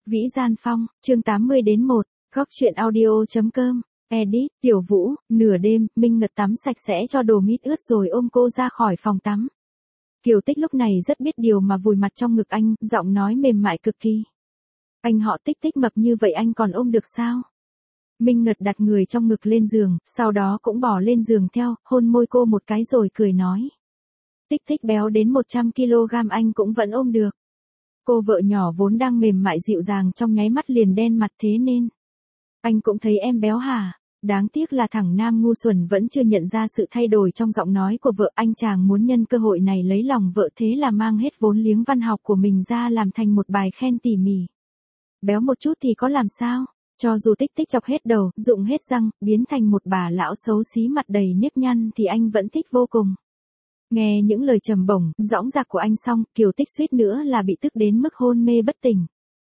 Vĩ Gian Phong, chương 80-1, góc truyện audio.com, edit, Tiểu Vũ, nửa đêm, Minh Ngật tắm sạch sẽ cho đồ mít ướt rồi ôm cô ra khỏi phòng tắm. Kiều Tích lúc này rất biết điều mà vùi mặt trong ngực anh, giọng nói mềm mại cực kỳ. Anh họ Tích Tích mập như vậy anh còn ôm được sao? Minh Ngật đặt người trong ngực lên giường, sau đó cũng bỏ lên giường theo, hôn môi cô một cái rồi cười nói. Tích Tích béo đến 100kg anh cũng vẫn ôm được. Cô vợ nhỏ vốn đang mềm mại dịu dàng trong nháy mắt liền đen mặt thế nên. Anh cũng thấy em béo hả? Đáng tiếc là thằng nam ngu xuẩn vẫn chưa nhận ra sự thay đổi trong giọng nói của vợ. Anh chàng muốn nhân cơ hội này lấy lòng vợ thế là mang hết vốn liếng văn học của mình ra làm thành một bài khen tỉ mỉ. Béo một chút thì có làm sao? Cho dù Tích Tích chọc hết đầu, rụng hết răng, biến thành một bà lão xấu xí mặt đầy nếp nhăn thì anh vẫn thích vô cùng. Nghe những lời trầm bổng, dõng dạc của anh xong, Kiều Tích suýt nữa là bị tức đến mức hôn mê bất tỉnh.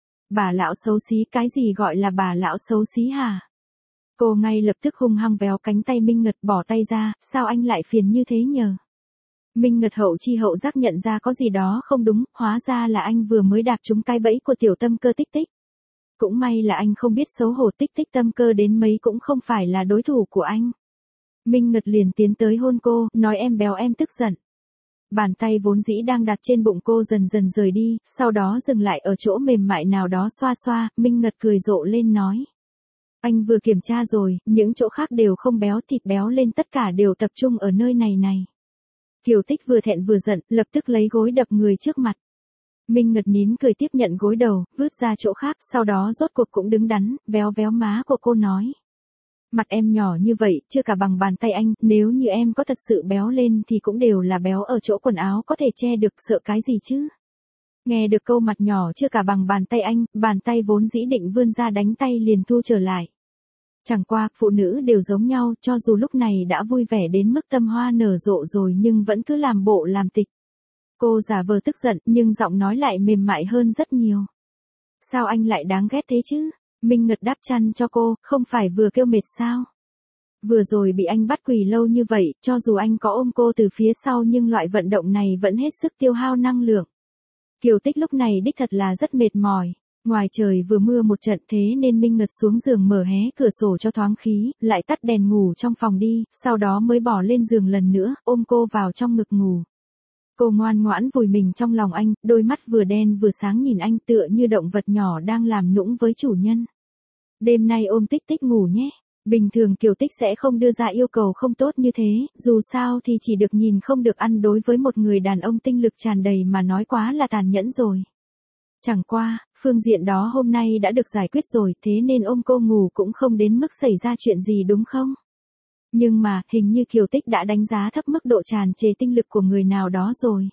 Bà lão xấu xí, cái gì gọi là bà lão xấu xí hả? Cô ngay lập tức hung hăng véo cánh tay Minh Ngật bỏ tay ra, sao anh lại phiền như thế nhờ? Minh Ngật hậu chi hậu giác nhận ra có gì đó không đúng, hóa ra là anh vừa mới đạp trúng cái bẫy của tiểu tâm cơ Tích Tích. Cũng may là anh không biết xấu hổ, Tích Tích tâm cơ đến mấy cũng không phải là đối thủ của anh. Minh Ngật liền tiến tới hôn cô, nói em béo em tức giận. Bàn tay vốn dĩ đang đặt trên bụng cô dần dần rời đi, sau đó dừng lại ở chỗ mềm mại nào đó xoa xoa, Minh Ngật cười rộ lên nói. Anh vừa kiểm tra rồi, những chỗ khác đều không béo, thịt béo lên tất cả đều tập trung ở nơi này này. Kiều Tích vừa thẹn vừa giận, lập tức lấy gối đập người trước mặt. Minh Ngật nín cười tiếp nhận gối đầu, vứt ra chỗ khác, sau đó rốt cuộc cũng đứng đắn, véo véo má của cô nói. Mặt em nhỏ như vậy, chưa cả bằng bàn tay anh, nếu như em có thật sự béo lên thì cũng đều là béo ở chỗ quần áo có thể che được, sợ cái gì chứ? Nghe được câu mặt nhỏ chưa cả bằng bàn tay anh, bàn tay vốn dĩ định vươn ra đánh tay liền thu trở lại. Chẳng qua, phụ nữ đều giống nhau, cho dù lúc này đã vui vẻ đến mức tâm hoa nở rộ rồi nhưng vẫn cứ làm bộ làm tịch. Cô giả vờ tức giận, nhưng giọng nói lại mềm mại hơn rất nhiều. Sao anh lại đáng ghét thế chứ? Minh Ngật đáp chăn cho cô, không phải vừa kêu mệt sao? Vừa rồi bị anh bắt quỳ lâu như vậy, cho dù anh có ôm cô từ phía sau nhưng loại vận động này vẫn hết sức tiêu hao năng lượng. Kiều Tích lúc này đích thật là rất mệt mỏi. Ngoài trời vừa mưa một trận thế nên Minh Ngật xuống giường mở hé cửa sổ cho thoáng khí, lại tắt đèn ngủ trong phòng đi, sau đó mới bỏ lên giường lần nữa, ôm cô vào trong ngực ngủ. Cô ngoan ngoãn vùi mình trong lòng anh, đôi mắt vừa đen vừa sáng nhìn anh tựa như động vật nhỏ đang làm nũng với chủ nhân. Đêm nay ôm Tích Tích ngủ nhé. Bình thường Kiều Tích sẽ không đưa ra yêu cầu không tốt như thế, dù sao thì chỉ được nhìn không được ăn đối với một người đàn ông tinh lực tràn đầy mà nói quá là tàn nhẫn rồi. Chẳng qua, phương diện đó hôm nay đã được giải quyết rồi thế nên ôm cô ngủ cũng không đến mức xảy ra chuyện gì đúng không? Nhưng mà, hình như Kiều Tích đã đánh giá thấp mức độ tràn trề tinh lực của người nào đó rồi.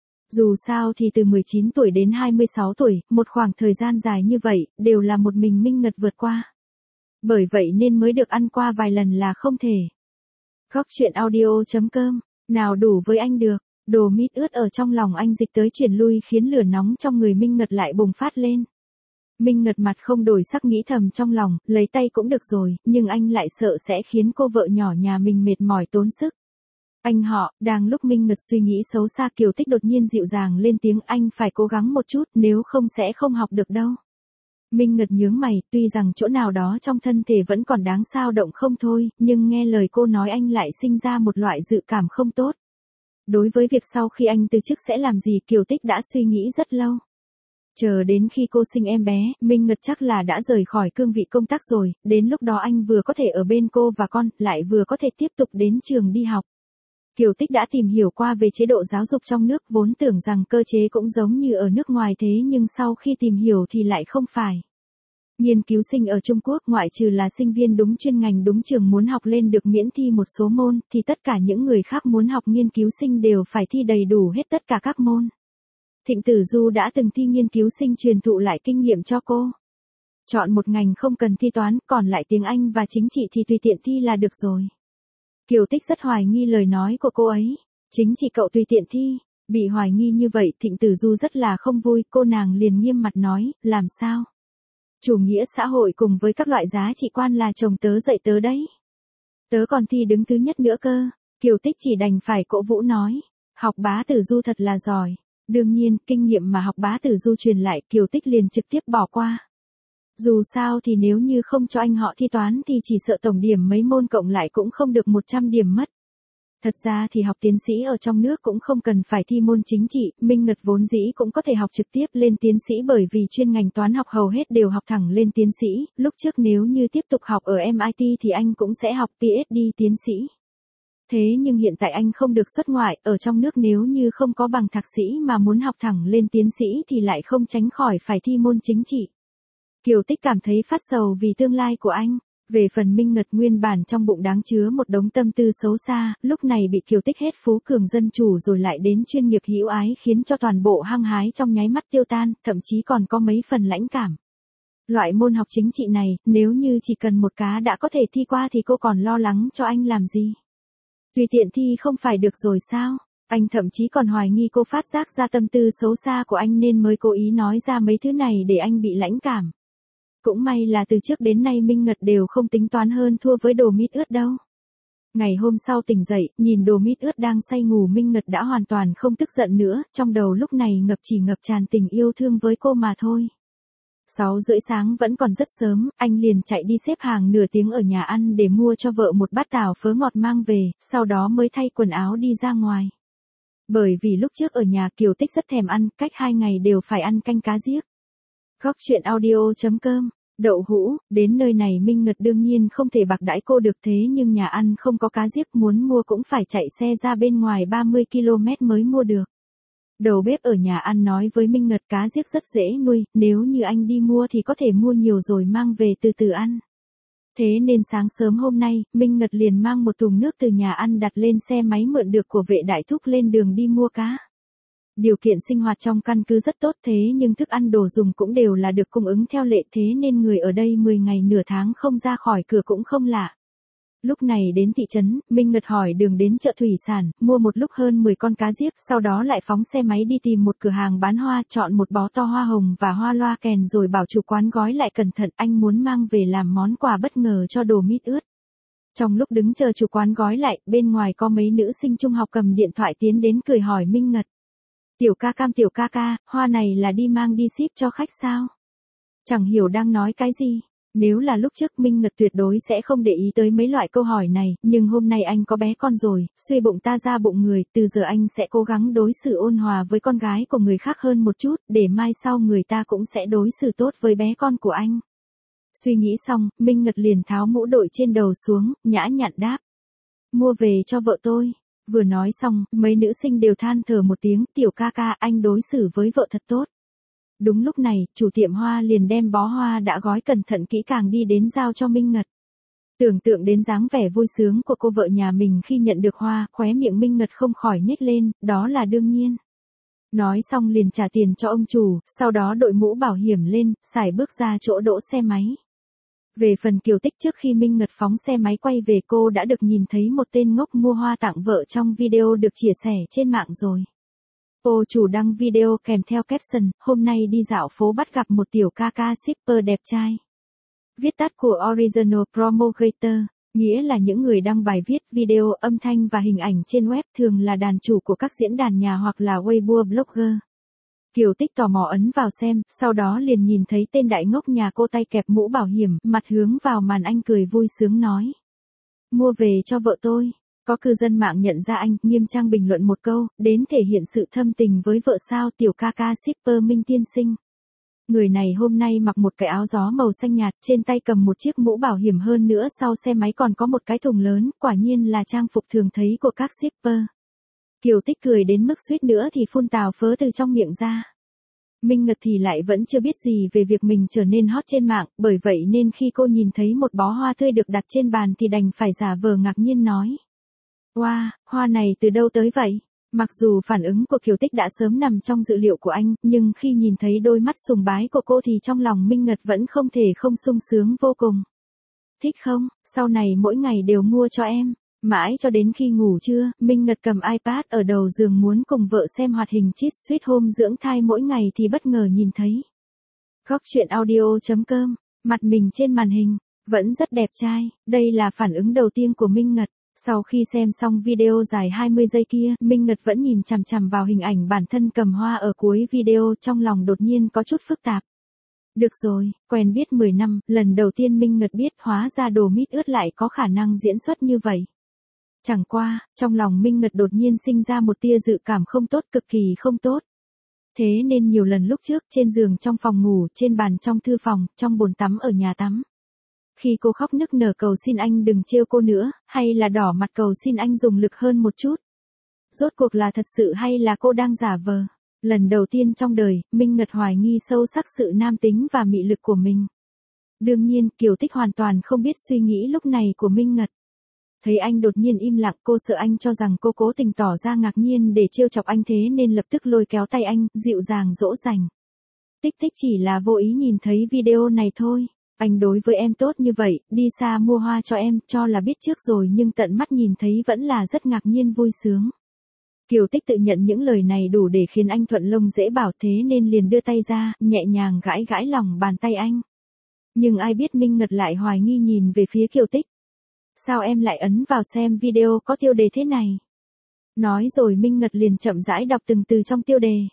Dù sao thì từ 19 tuổi đến 26 tuổi, một khoảng thời gian dài như vậy, đều là một mình Minh Ngật vượt qua. Bởi vậy nên mới được ăn qua vài lần là không thể. Góc truyện audio.com, nào đủ với anh được, đồ mít ướt ở trong lòng anh dịch tới chuyển lui khiến lửa nóng trong người Minh Ngật lại bùng phát lên. Minh Ngật mặt không đổi sắc nghĩ thầm trong lòng, lấy tay cũng được rồi, nhưng anh lại sợ sẽ khiến cô vợ nhỏ nhà mình mệt mỏi tốn sức. Anh họ, đang lúc Minh Ngật suy nghĩ xấu xa Kiều Tích đột nhiên dịu dàng lên tiếng anh phải cố gắng một chút nếu không sẽ không học được đâu. Minh Ngật nhướng mày, tuy rằng chỗ nào đó trong thân thể vẫn còn đáng xao động không thôi, nhưng nghe lời cô nói anh lại sinh ra một loại dự cảm không tốt. Đối với việc sau khi anh từ chức sẽ làm gì Kiều Tích đã suy nghĩ rất lâu. Chờ đến khi cô sinh em bé, Minh Ngật chắc là đã rời khỏi cương vị công tác rồi, đến lúc đó anh vừa có thể ở bên cô và con, lại vừa có thể tiếp tục đến trường đi học. Kiều Tích đã tìm hiểu qua về chế độ giáo dục trong nước, vốn tưởng rằng cơ chế cũng giống như ở nước ngoài thế nhưng sau khi tìm hiểu thì lại không phải. Nghiên cứu sinh ở Trung Quốc ngoại trừ là sinh viên đúng chuyên ngành đúng trường muốn học lên được miễn thi một số môn, thì tất cả những người khác muốn học nghiên cứu sinh đều phải thi đầy đủ hết tất cả các môn. Thịnh Tử Du đã từng thi nghiên cứu sinh truyền thụ lại kinh nghiệm cho cô. Chọn một ngành không cần thi toán, còn lại tiếng Anh và chính trị thì tùy tiện thi là được rồi. Kiều Tích rất hoài nghi lời nói của cô ấy. Chính trị cậu tùy tiện thi. Bị hoài nghi như vậy Thịnh Tử Du rất là không vui, cô nàng liền nghiêm mặt nói, làm sao? Chủ nghĩa xã hội cùng với các loại giá trị quan là chồng tớ dạy tớ đấy. Tớ còn thi đứng thứ nhất nữa cơ. Kiều Tích chỉ đành phải cổ vũ nói. Học Bá Tử Du thật là giỏi. Đương nhiên, kinh nghiệm mà học Bá Tử Du truyền lại Kiều Tích liền trực tiếp bỏ qua. Dù sao thì nếu như không cho anh họ thi toán thì chỉ sợ tổng điểm mấy môn cộng lại cũng không được 100 điểm mất. Thật ra thì học tiến sĩ ở trong nước cũng không cần phải thi môn chính trị, Minh Ngật vốn dĩ cũng có thể học trực tiếp lên tiến sĩ bởi vì chuyên ngành toán học hầu hết đều học thẳng lên tiến sĩ, lúc trước nếu như tiếp tục học ở MIT thì anh cũng sẽ học PhD tiến sĩ. Thế nhưng hiện tại anh không được xuất ngoại, ở trong nước nếu như không có bằng thạc sĩ mà muốn học thẳng lên tiến sĩ thì lại không tránh khỏi phải thi môn chính trị. Kiều Tích cảm thấy phát sầu vì tương lai của anh. Về phần Minh Ngật nguyên bản trong bụng đáng chứa một đống tâm tư xấu xa, lúc này bị Kiều Tích hết phú cường dân chủ rồi lại đến chuyên nghiệp hữu ái khiến cho toàn bộ hăng hái trong nháy mắt tiêu tan, thậm chí còn có mấy phần lãnh cảm. Loại môn học chính trị này, nếu như chỉ cần một cá đã có thể thi qua thì cô còn lo lắng cho anh làm gì? Tùy tiện thi không phải được rồi sao? Anh thậm chí còn hoài nghi cô phát giác ra tâm tư xấu xa của anh nên mới cố ý nói ra mấy thứ này để anh bị lãnh cảm. Cũng may là từ trước đến nay Minh Ngật đều không tính toán hơn thua với đồ mít ướt đâu. Ngày hôm sau tỉnh dậy, nhìn đồ mít ướt đang say ngủ Minh Ngật đã hoàn toàn không tức giận nữa, trong đầu lúc này ngập tràn tình yêu thương với cô mà thôi. 6:30 sáng vẫn còn rất sớm, anh liền chạy đi xếp hàng nửa tiếng ở nhà ăn để mua cho vợ một bát tảo phớ ngọt mang về, sau đó mới thay quần áo đi ra ngoài. Bởi vì lúc trước ở nhà Kiều Tích rất thèm ăn, cách 2 ngày đều phải ăn canh cá giếc. Góc truyện audio.com, đậu hũ, đến nơi này Minh Ngật đương nhiên không thể bạc đãi cô được thế nhưng nhà ăn không có cá giếc muốn mua cũng phải chạy xe ra bên ngoài 30 km mới mua được. Đầu bếp ở nhà ăn nói với Minh Ngật cá giếc rất dễ nuôi, nếu như anh đi mua thì có thể mua nhiều rồi mang về từ từ ăn. Thế nên sáng sớm hôm nay, Minh Ngật liền mang một thùng nước từ nhà ăn đặt lên xe máy mượn được của vệ đại thúc lên đường đi mua cá. Điều kiện sinh hoạt trong căn cứ rất tốt thế nhưng thức ăn đồ dùng cũng đều là được cung ứng theo lệ thế nên người ở đây 10 ngày nửa tháng không ra khỏi cửa cũng không lạ. Lúc này đến thị trấn, Minh Ngật hỏi đường đến chợ thủy sản, mua một lúc hơn 10 con cá giếc, sau đó lại phóng xe máy đi tìm một cửa hàng bán hoa, chọn một bó to hoa hồng và hoa loa kèn rồi bảo chủ quán gói lại cẩn thận, anh muốn mang về làm món quà bất ngờ cho đồ mít ướt. Trong lúc đứng chờ chủ quán gói lại, bên ngoài có mấy nữ sinh trung học cầm điện thoại tiến đến cười hỏi Minh Ngật. Tiểu ca, hoa này là đi mang đi ship cho khách sao? Chẳng hiểu đang nói cái gì. Nếu là lúc trước Minh Ngật tuyệt đối sẽ không để ý tới mấy loại câu hỏi này, nhưng hôm nay anh có bé con rồi, suy bụng ta ra bụng người, từ giờ anh sẽ cố gắng đối xử ôn hòa với con gái của người khác hơn một chút, để mai sau người ta cũng sẽ đối xử tốt với bé con của anh. Suy nghĩ xong, Minh Ngật liền tháo mũ đội trên đầu xuống, nhã nhặn đáp. Mua về cho vợ tôi. Vừa nói xong, mấy nữ sinh đều than thở một tiếng, tiểu ca anh đối xử với vợ thật tốt. Đúng lúc này, chủ tiệm hoa liền đem bó hoa đã gói cẩn thận kỹ càng đi đến giao cho Minh Ngật. Tưởng tượng đến dáng vẻ vui sướng của cô vợ nhà mình khi nhận được hoa, khóe miệng Minh Ngật không khỏi nhếch lên, đó là đương nhiên. Nói xong liền trả tiền cho ông chủ, sau đó đội mũ bảo hiểm lên, xài bước ra chỗ đỗ xe máy. Về phần Kiều Tích trước khi Minh Ngật phóng xe máy quay về cô đã được nhìn thấy một tên ngốc mua hoa tặng vợ trong video được chia sẻ trên mạng rồi. Cô chủ đăng video kèm theo caption, hôm nay đi dạo phố bắt gặp một tiểu ca shipper đẹp trai. Viết tắt của Original Promulgator, nghĩa là những người đăng bài viết, video, âm thanh và hình ảnh trên web thường là đàn chủ của các diễn đàn nhà hoặc là Weibo blogger. Kiều Tích tò mò ấn vào xem, sau đó liền nhìn thấy tên đại ngốc nhà cô tay kẹp mũ bảo hiểm, mặt hướng vào màn anh cười vui sướng nói. Mua về cho vợ tôi. Có cư dân mạng nhận ra anh, nghiêm trang bình luận một câu, đến thể hiện sự thâm tình với vợ sao tiểu ca shipper Minh tiên sinh. Người này hôm nay mặc một cái áo gió màu xanh nhạt, trên tay cầm một chiếc mũ bảo hiểm hơn nữa sau xe máy còn có một cái thùng lớn, quả nhiên là trang phục thường thấy của các shipper. Kiều Tích cười đến mức suýt nữa thì phun tào phớ từ trong miệng ra. Minh Ngật thì lại vẫn chưa biết gì về việc mình trở nên hot trên mạng, bởi vậy nên khi cô nhìn thấy một bó hoa tươi được đặt trên bàn thì đành phải giả vờ ngạc nhiên nói. Wow, hoa này từ đâu tới vậy? Mặc dù phản ứng của Kiều Tích đã sớm nằm trong dự liệu của anh, nhưng khi nhìn thấy đôi mắt sùng bái của cô thì trong lòng Minh Ngật vẫn không thể không sung sướng vô cùng. Thích không? Sau này mỗi ngày đều mua cho em. Mãi cho đến khi ngủ trưa, Minh Ngật cầm iPad ở đầu giường muốn cùng vợ xem hoạt hình Cheat Sweet Home dưỡng thai mỗi ngày thì bất ngờ nhìn thấy. Góc truyện audio.com, mặt mình trên màn hình, vẫn rất đẹp trai, đây là phản ứng đầu tiên của Minh Ngật. Sau khi xem xong video dài 20 giây kia, Minh Ngật vẫn nhìn chằm chằm vào hình ảnh bản thân cầm hoa ở cuối video, trong lòng đột nhiên có chút phức tạp. Được rồi, quen biết 10 năm, lần đầu tiên Minh Ngật biết hóa ra đồ mít ướt lại có khả năng diễn xuất như vậy. Chẳng qua, trong lòng Minh Ngật đột nhiên sinh ra một tia dự cảm không tốt, cực kỳ không tốt. Thế nên nhiều lần lúc trước, trên giường trong phòng ngủ, trên bàn trong thư phòng, trong bồn tắm ở nhà tắm. Khi cô khóc nức nở cầu xin anh đừng trêu cô nữa, hay là đỏ mặt cầu xin anh dùng lực hơn một chút. Rốt cuộc là thật sự hay là cô đang giả vờ? Lần đầu tiên trong đời, Minh Ngật hoài nghi sâu sắc sự nam tính và mị lực của mình. Đương nhiên, Kiều Tích hoàn toàn không biết suy nghĩ lúc này của Minh Ngật. Thấy anh đột nhiên im lặng, cô sợ anh cho rằng cô cố tình tỏ ra ngạc nhiên để trêu chọc anh, thế nên lập tức lôi kéo tay anh, dịu dàng dỗ dành. Tích Tích chỉ là vô ý nhìn thấy video này thôi. Anh đối với em tốt như vậy, đi xa mua hoa cho em, cho là biết trước rồi nhưng tận mắt nhìn thấy vẫn là rất ngạc nhiên vui sướng. Kiều Tích tự nhận những lời này đủ để khiến anh thuận lông dễ bảo, thế nên liền đưa tay ra, nhẹ nhàng gãi gãi lòng bàn tay anh. Nhưng ai biết Minh Ngật lại hoài nghi nhìn về phía Kiều Tích. Sao em lại ấn vào xem video có tiêu đề thế này? Nói rồi Minh Ngật liền chậm rãi đọc từng từ trong tiêu đề.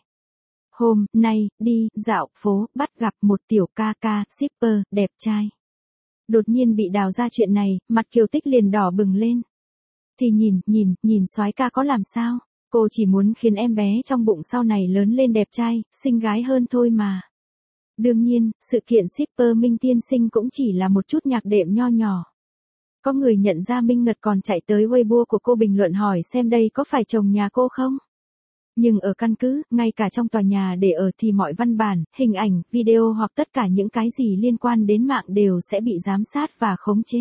Hôm nay, đi dạo phố, bắt gặp một tiểu ca ca, shipper, đẹp trai. Đột nhiên bị đào ra chuyện này, mặt Kiều Tích liền đỏ bừng lên. Thì nhìn soái ca có làm sao? Cô chỉ muốn khiến em bé trong bụng sau này lớn lên đẹp trai, xinh gái hơn thôi mà. Đương nhiên, sự kiện shipper Minh tiên sinh cũng chỉ là một chút nhạc đệm nho nhỏ. Có người nhận ra Minh Ngật còn chạy tới Weibo của cô bình luận hỏi xem đây có phải chồng nhà cô không? Nhưng ở căn cứ, ngay cả trong tòa nhà để ở thì mọi văn bản, hình ảnh, video hoặc tất cả những cái gì liên quan đến mạng đều sẽ bị giám sát và khống chế.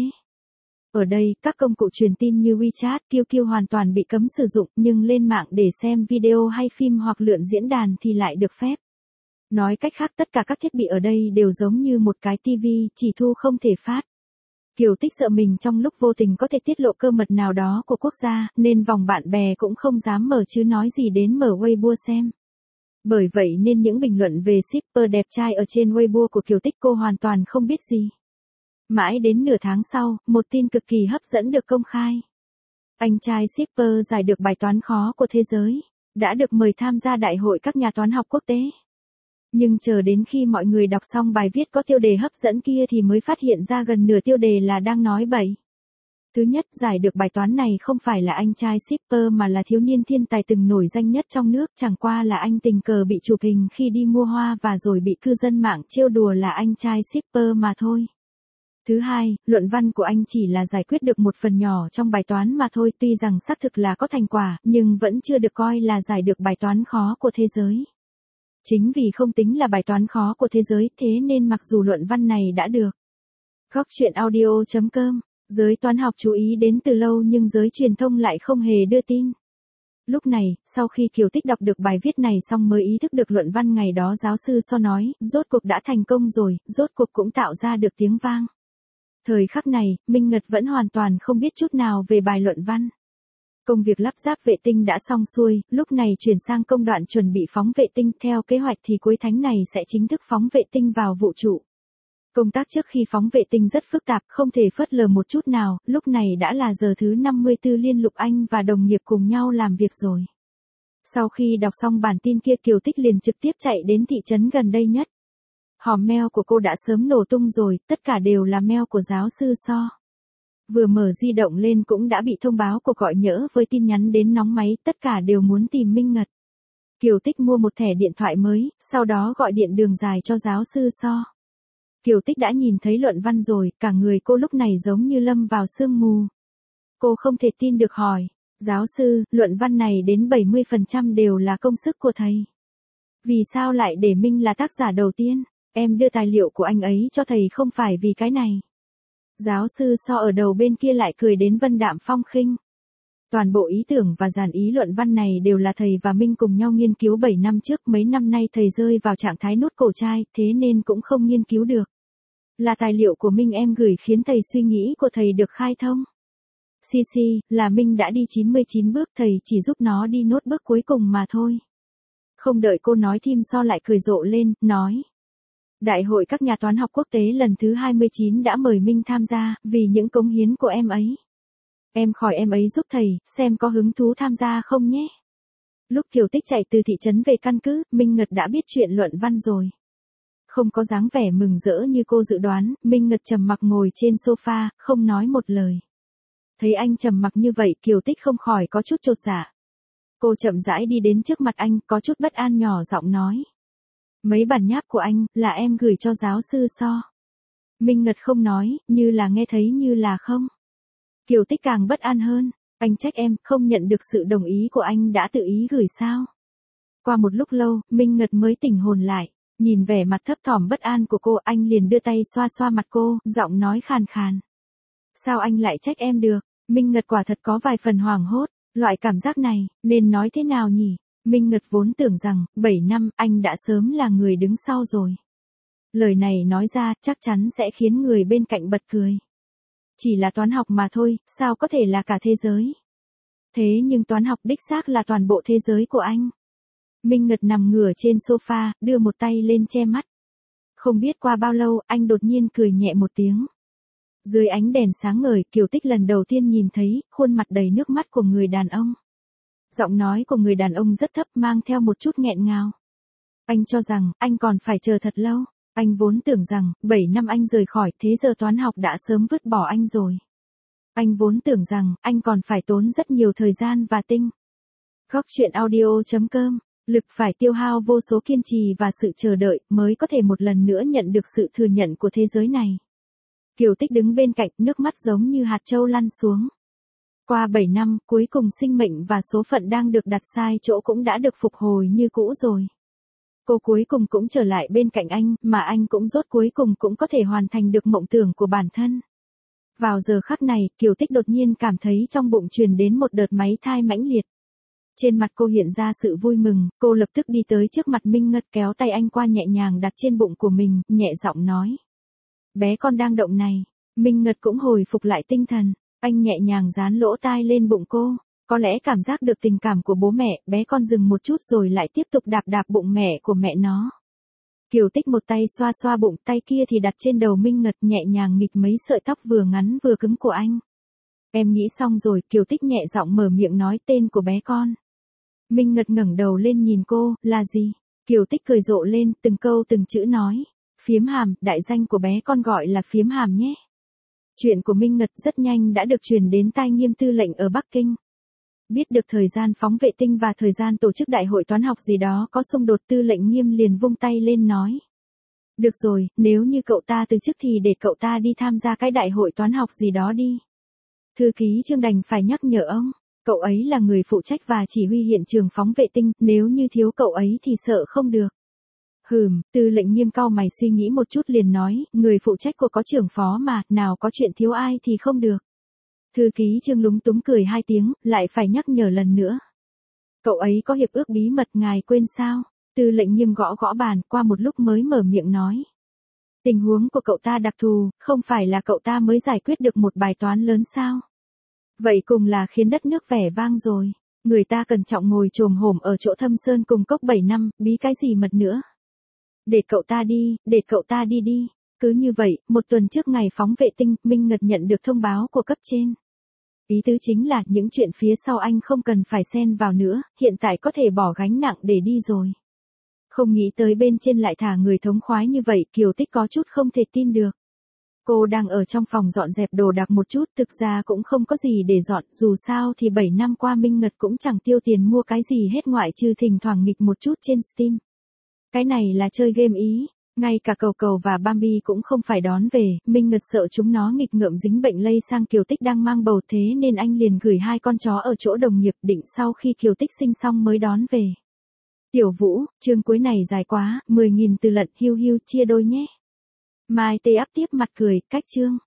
Ở đây, các công cụ truyền tin như WeChat, QQ hoàn toàn bị cấm sử dụng, nhưng lên mạng để xem video hay phim hoặc lượn diễn đàn thì lại được phép. Nói cách khác, tất cả các thiết bị ở đây đều giống như một cái TV, chỉ thu không thể phát. Kiều Tích sợ mình trong lúc vô tình có thể tiết lộ cơ mật nào đó của quốc gia, nên vòng bạn bè cũng không dám mở chứ nói gì đến mở Weibo xem. Bởi vậy nên những bình luận về shipper đẹp trai ở trên Weibo của Kiều Tích cô hoàn toàn không biết gì. Mãi đến nửa tháng sau, một tin cực kỳ hấp dẫn được công khai. Anh trai shipper giải được bài toán khó của thế giới, đã được mời tham gia đại hội các nhà toán học quốc tế. Nhưng chờ đến khi mọi người đọc xong bài viết có tiêu đề hấp dẫn kia thì mới phát hiện ra gần nửa tiêu đề là đang nói bậy. Thứ nhất, giải được bài toán này không phải là anh trai shipper mà là thiếu niên thiên tài từng nổi danh nhất trong nước, chẳng qua là anh tình cờ bị chụp hình khi đi mua hoa và rồi bị cư dân mạng trêu đùa là anh trai shipper mà thôi. Thứ hai, luận văn của anh chỉ là giải quyết được một phần nhỏ trong bài toán mà thôi, tuy rằng xác thực là có thành quả, nhưng vẫn chưa được coi là giải được bài toán khó của thế giới. Chính vì không tính là bài toán khó của thế giới, thế nên mặc dù luận văn này đã được Góc Chuyện Audio.com, giới toán học chú ý đến từ lâu nhưng giới truyền thông lại không hề đưa tin. Lúc này, sau khi Kiều Tích đọc được bài viết này xong mới ý thức được luận văn ngày đó giáo sư So nói, rốt cuộc đã thành công rồi, rốt cuộc cũng tạo ra được tiếng vang. Thời khắc này, Minh Ngật vẫn hoàn toàn không biết chút nào về bài luận văn. Công việc lắp ráp vệ tinh đã xong xuôi, lúc này chuyển sang công đoạn chuẩn bị phóng vệ tinh, theo kế hoạch thì cuối tháng này sẽ chính thức phóng vệ tinh vào vũ trụ. Công tác trước khi phóng vệ tinh rất phức tạp, không thể phớt lờ một chút nào, lúc này đã là giờ thứ 54 liên Lục Anh và đồng nghiệp cùng nhau làm việc rồi. Sau khi đọc xong bản tin kia Kiều Tích liền trực tiếp chạy đến thị trấn gần đây nhất. Hòm mail của cô đã sớm nổ tung rồi, tất cả đều là mail của giáo sư So. Vừa mở di động lên cũng đã bị thông báo cuộc gọi nhỡ với tin nhắn đến nóng máy, tất cả đều muốn tìm Minh Ngật. Kiều Tích mua một thẻ điện thoại mới, sau đó gọi điện đường dài cho giáo sư So. Kiều Tích đã nhìn thấy luận văn rồi, cả người cô lúc này giống như lâm vào sương mù. Cô không thể tin được hỏi, giáo sư, luận văn này đến 70% đều là công sức của thầy. Vì sao lại để Minh là tác giả đầu tiên? Em đưa tài liệu của anh ấy cho thầy không phải vì cái này. Giáo sư So ở đầu bên kia lại cười đến vân đạm phong khinh. Toàn bộ ý tưởng và dàn ý luận văn này đều là thầy và Minh cùng nhau nghiên cứu 7 năm trước, mấy năm nay thầy rơi vào trạng thái nút cổ trai, thế nên cũng không nghiên cứu được. Là tài liệu của Minh em gửi khiến thầy suy nghĩ của thầy được khai thông. CC, là Minh đã đi 99 bước, thầy chỉ giúp nó đi nốt bước cuối cùng mà thôi. Không đợi cô nói thêm So lại cười rộ lên, nói. Đại hội các nhà toán học quốc tế lần thứ 29 đã mời Minh tham gia, vì những cống hiến của em ấy. Em khỏi em ấy giúp thầy, xem có hứng thú tham gia không nhé. Lúc Kiều Tích chạy từ thị trấn về căn cứ, Minh Ngật đã biết chuyện luận văn rồi. Không có dáng vẻ mừng rỡ như cô dự đoán, Minh Ngật trầm mặc ngồi trên sofa, không nói một lời. Thấy anh trầm mặc như vậy, Kiều Tích không khỏi có chút chột dạ. Cô chậm rãi đi đến trước mặt anh, có chút bất an nhỏ giọng nói. Mấy bản nháp của anh, là em gửi cho giáo sư So. Minh Ngật không nói, như là nghe thấy như là không. Kiều Tích càng bất an hơn, anh trách em, không nhận được sự đồng ý của anh đã tự ý gửi sao. Qua một lúc lâu, Minh Ngật mới tỉnh hồn lại, nhìn vẻ mặt thấp thỏm bất an của cô, anh liền đưa tay xoa xoa mặt cô, giọng nói khàn khàn. Sao anh lại trách em được? Minh Ngật quả thật có vài phần hoảng hốt, loại cảm giác này, nên nói thế nào nhỉ? Minh Ngật vốn tưởng rằng, 7 năm, anh đã sớm là người đứng sau rồi. Lời này nói ra, chắc chắn sẽ khiến người bên cạnh bật cười. Chỉ là toán học mà thôi, sao có thể là cả thế giới? Thế nhưng toán học đích xác là toàn bộ thế giới của anh. Minh Ngật nằm ngửa trên sofa, đưa một tay lên che mắt. Không biết qua bao lâu, anh đột nhiên cười nhẹ một tiếng. Dưới ánh đèn sáng ngời, Kiều Tích lần đầu tiên nhìn thấy, khuôn mặt đầy nước mắt của người đàn ông. Giọng nói của người đàn ông rất thấp, mang theo một chút nghẹn ngào. Anh cho rằng, anh còn phải chờ thật lâu. Anh vốn tưởng rằng, 7 năm anh rời khỏi, thế giờ toán học đã sớm vứt bỏ anh rồi. Anh vốn tưởng rằng, anh còn phải tốn rất nhiều thời gian và tinh. Góc truyện audio.com, lực phải tiêu hao vô số kiên trì và sự chờ đợi, mới có thể một lần nữa nhận được sự thừa nhận của thế giới này. Kiều Tích đứng bên cạnh, nước mắt giống như hạt châu lăn xuống. Qua 7 năm, cuối cùng sinh mệnh và số phận đang được đặt sai chỗ cũng đã được phục hồi như cũ rồi. Cô cuối cùng cũng trở lại bên cạnh anh, mà anh cũng rốt cuối cùng cũng có thể hoàn thành được mộng tưởng của bản thân. Vào giờ khắc này, Kiều Tích đột nhiên cảm thấy trong bụng truyền đến một đợt máy thai mãnh liệt. Trên mặt cô hiện ra sự vui mừng, cô lập tức đi tới trước mặt Minh Ngật, kéo tay anh qua nhẹ nhàng đặt trên bụng của mình, nhẹ giọng nói. Bé con đang động này. Minh Ngật cũng hồi phục lại tinh thần, anh nhẹ nhàng dán lỗ tai lên bụng cô. Có lẽ cảm giác được tình cảm của bố mẹ, bé con dừng một chút rồi lại tiếp tục đạp đạp bụng mẹ của mẹ nó. Kiều Tích một tay xoa xoa bụng, tay kia thì đặt trên đầu Minh Ngật, nhẹ nhàng nghịch mấy sợi tóc vừa ngắn vừa cứng của anh. Em nghĩ xong rồi, Kiều Tích nhẹ giọng mở miệng nói tên của bé con. Minh Ngật ngẩng đầu lên nhìn cô, là gì? Kiều Tích cười rộ lên, từng câu từng chữ nói. Phiếm Hàm, đại danh của bé con gọi là Phiếm Hàm nhé. Chuyện của Minh Ngật rất nhanh đã được truyền đến tai Nghiêm tư lệnh ở Bắc Kinh. Biết được thời gian phóng vệ tinh và thời gian tổ chức đại hội toán học gì đó có xung đột, tư lệnh Nghiêm liền vung tay lên nói. Được rồi, nếu như cậu ta từ chức thì để cậu ta đi tham gia cái đại hội toán học gì đó đi. Thư ký Trương đành phải nhắc nhở ông, cậu ấy là người phụ trách và chỉ huy hiện trường phóng vệ tinh, nếu như thiếu cậu ấy thì sợ không được. Tư lệnh Nghiêm cau mày suy nghĩ một chút liền nói, người phụ trách của có trưởng phó mà, nào có chuyện thiếu ai thì không được. Thư ký Trương lúng túng cười hai tiếng, lại phải nhắc nhở lần nữa. Cậu ấy có hiệp ước bí mật, ngài quên sao? Tư lệnh Nghiêm gõ gõ bàn, qua một lúc mới mở miệng nói. Tình huống của cậu ta đặc thù, không phải là cậu ta mới giải quyết được một bài toán lớn sao? Vậy cùng là khiến đất nước vẻ vang rồi. Người ta cẩn trọng ngồi chồm hổm ở chỗ Thâm Sơn cùng cốc 7 năm, bí cái gì mật nữa. Để cậu ta đi, để cậu ta đi đi. Cứ như vậy, một tuần trước ngày phóng vệ tinh, Minh Ngật nhận được thông báo của cấp trên. Ý tứ chính là những chuyện phía sau anh không cần phải xen vào nữa, hiện tại có thể bỏ gánh nặng để đi rồi. Không nghĩ tới bên trên lại thả người thống khoái như vậy, Kiều Tích có chút không thể tin được. Cô đang ở trong phòng dọn dẹp đồ đạc một chút, thực ra cũng không có gì để dọn, dù sao thì 7 năm qua Minh Ngật cũng chẳng tiêu tiền mua cái gì hết ngoại trừ thỉnh thoảng nghịch một chút trên Steam. Cái này là chơi game ý. Ngay cả Cầu Cầu và Bambi cũng không phải đón về, Minh Ngật sợ chúng nó nghịch ngợm dính bệnh lây sang Kiều Tích đang mang bầu, thế nên anh liền gửi 2 con chó ở chỗ đồng nghiệp, định sau khi Kiều Tích sinh xong mới đón về. Tiểu Vũ, chương cuối này dài quá, 10.000 từ lận, hiu hiu chia đôi nhé. Mai Tê ắp tiếp mặt cười, cách chương.